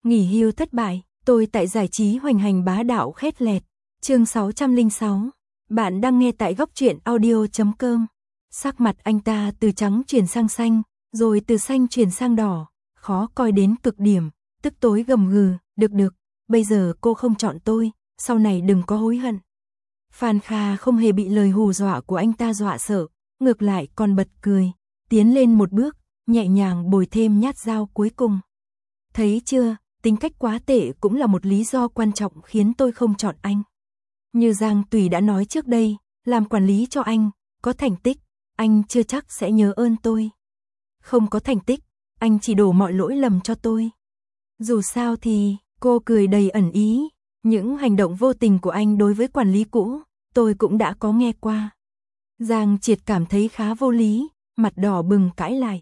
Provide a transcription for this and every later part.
Nghỉ hưu thất bại, tôi tại giải trí hoành hành bá đạo khét lẹt. Chương 606. Bạn đang nghe tại góc truyện audio.com. Sắc mặt anh ta từ trắng chuyển sang xanh, rồi từ xanh chuyển sang đỏ, khó coi đến cực điểm, tức tối gầm gừ, được, bây giờ cô không chọn tôi, sau này đừng có hối hận. Phan Kha không hề bị lời hù dọa của anh ta dọa sợ, ngược lại còn bật cười, tiến lên một bước, nhẹ nhàng bồi thêm nhát dao cuối cùng. Thấy chưa, tính cách quá tệ cũng là một lý do quan trọng khiến tôi không chọn anh. Như Giang Tùy đã nói trước đây, làm quản lý cho anh, có thành tích, anh chưa chắc sẽ nhớ ơn tôi. Không có thành tích, anh chỉ đổ mọi lỗi lầm cho tôi. Dù sao thì, cô cười đầy ẩn ý, những hành động vô tình của anh đối với quản lý cũ, tôi cũng đã có nghe qua. Giang Triệt cảm thấy khá vô lý, mặt đỏ bừng cãi lại.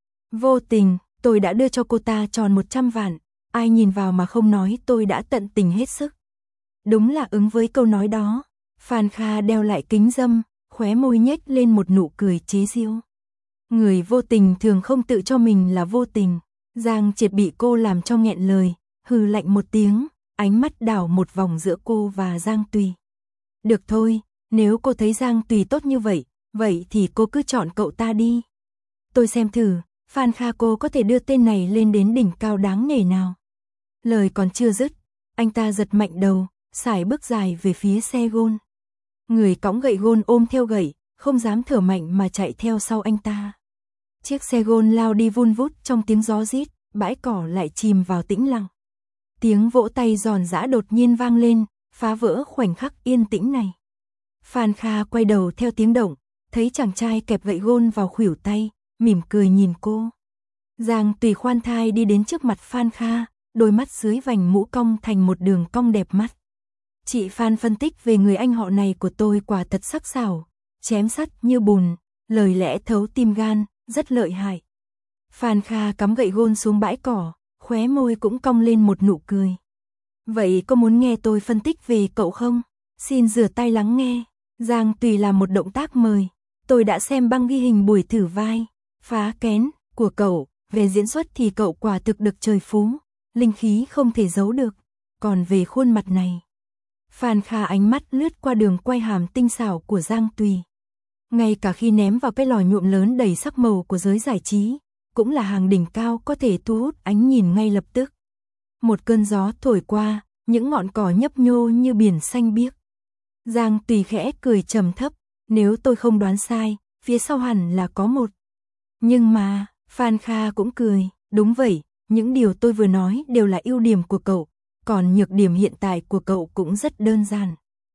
Vô tình, tôi đã đưa cho cô ta tròn 100 vạn, ai nhìn vào mà không nói tôi đã tận tình hết sức. Đúng là ứng với câu nói đó, Phan Kha đeo lại kính râm, khóe môi nhếch lên một nụ cười chế giễu. Người vô tình thường không tự cho mình là vô tình. Giang Triệt bị cô làm cho nghẹn lời, hừ lạnh một tiếng, ánh mắt đảo một vòng giữa cô và Giang Tùy. Được thôi, nếu cô thấy Giang Tùy tốt như vậy thì cô cứ chọn cậu ta đi. Tôi xem thử, Phan Kha cô có thể đưa tên này lên đến đỉnh cao đáng nể nào. Lời còn chưa dứt, anh ta giật mạnh đầu, sải bước dài về phía xe gôn. Người cõng gậy gôn ôm theo gậy, không dám thở mạnh mà chạy theo sau anh ta. Chiếc xe gôn lao đi vun vút trong tiếng gió rít, bãi cỏ lại chìm vào tĩnh lặng. Tiếng vỗ tay giòn giã đột nhiên vang lên, phá vỡ khoảnh khắc yên tĩnh này. Phan Kha quay đầu theo tiếng động, thấy chàng trai kẹp gậy gôn vào khuỷu tay, mỉm cười nhìn cô. Giang Tùy khoan thai đi đến trước mặt Phan Kha, đôi mắt dưới vành mũ cong thành một đường cong đẹp mắt. Chị Phan phân tích về người anh họ này của tôi quả thật sắc sảo, chém sắt như bùn, lời lẽ thấu tim gan, rất lợi hại. Phan Kha cắm gậy gôn xuống bãi cỏ, khóe môi cũng cong lên một nụ cười. Vậy có muốn nghe tôi phân tích về cậu không? Xin rửa tay lắng nghe. Giang Tùy làm một động tác mời. Tôi đã xem băng ghi hình buổi thử vai, phá kén, của cậu, về diễn xuất thì cậu quả thực được trời phú, linh khí không thể giấu được. Còn về khuôn mặt này, Phan Kha ánh mắt lướt qua đường quay hàm tinh xảo của Giang Tùy. Ngay cả khi ném vào cái lò nhuộm lớn đầy sắc màu của giới giải trí, cũng là hàng đỉnh cao có thể thu hút ánh nhìn ngay lập tức. Một cơn gió thổi qua, những ngọn cỏ nhấp nhô như biển xanh biếc. Giang Tùy khẽ cười trầm thấp, nếu tôi không đoán sai, phía sau hẳn là có một. Nhưng mà, Phan Kha cũng cười, đúng vậy, những điều tôi vừa nói đều là ưu điểm của cậu, còn nhược điểm hiện tại của cậu cũng rất đơn giản.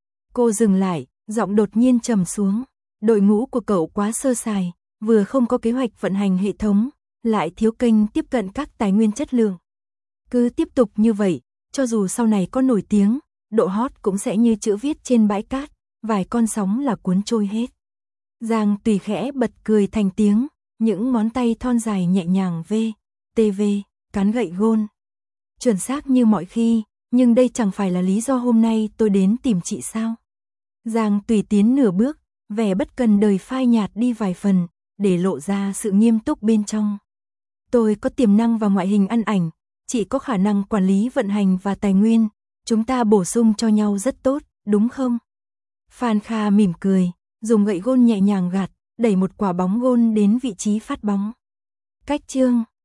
Cô dừng lại, giọng đột nhiên trầm xuống, đội ngũ của cậu quá sơ sài, vừa không có kế hoạch vận hành hệ thống, lại thiếu kênh tiếp cận các tài nguyên chất lượng. Cứ tiếp tục như vậy, cho dù sau này có nổi tiếng, độ hot cũng sẽ như chữ viết trên bãi cát, vài con sóng là cuốn trôi hết. Giang Tùy khẽ bật cười thành tiếng, những ngón tay thon dài nhẹ nhàng cán gậy gôn. Chuẩn xác như mọi khi, nhưng đây chẳng phải là lý do hôm nay tôi đến tìm chị sao? Giang Tùy tiến nửa bước, vẻ bất cần đời phai nhạt đi vài phần, để lộ ra sự nghiêm túc bên trong. Tôi có tiềm năng và ngoại hình ăn ảnh, chị có khả năng quản lý vận hành và tài nguyên, chúng ta bổ sung cho nhau rất tốt, đúng không? Phan Kha mỉm cười, dùng gậy gôn nhẹ nhàng gạt, đẩy một quả bóng gôn đến vị trí phát bóng. Cách chương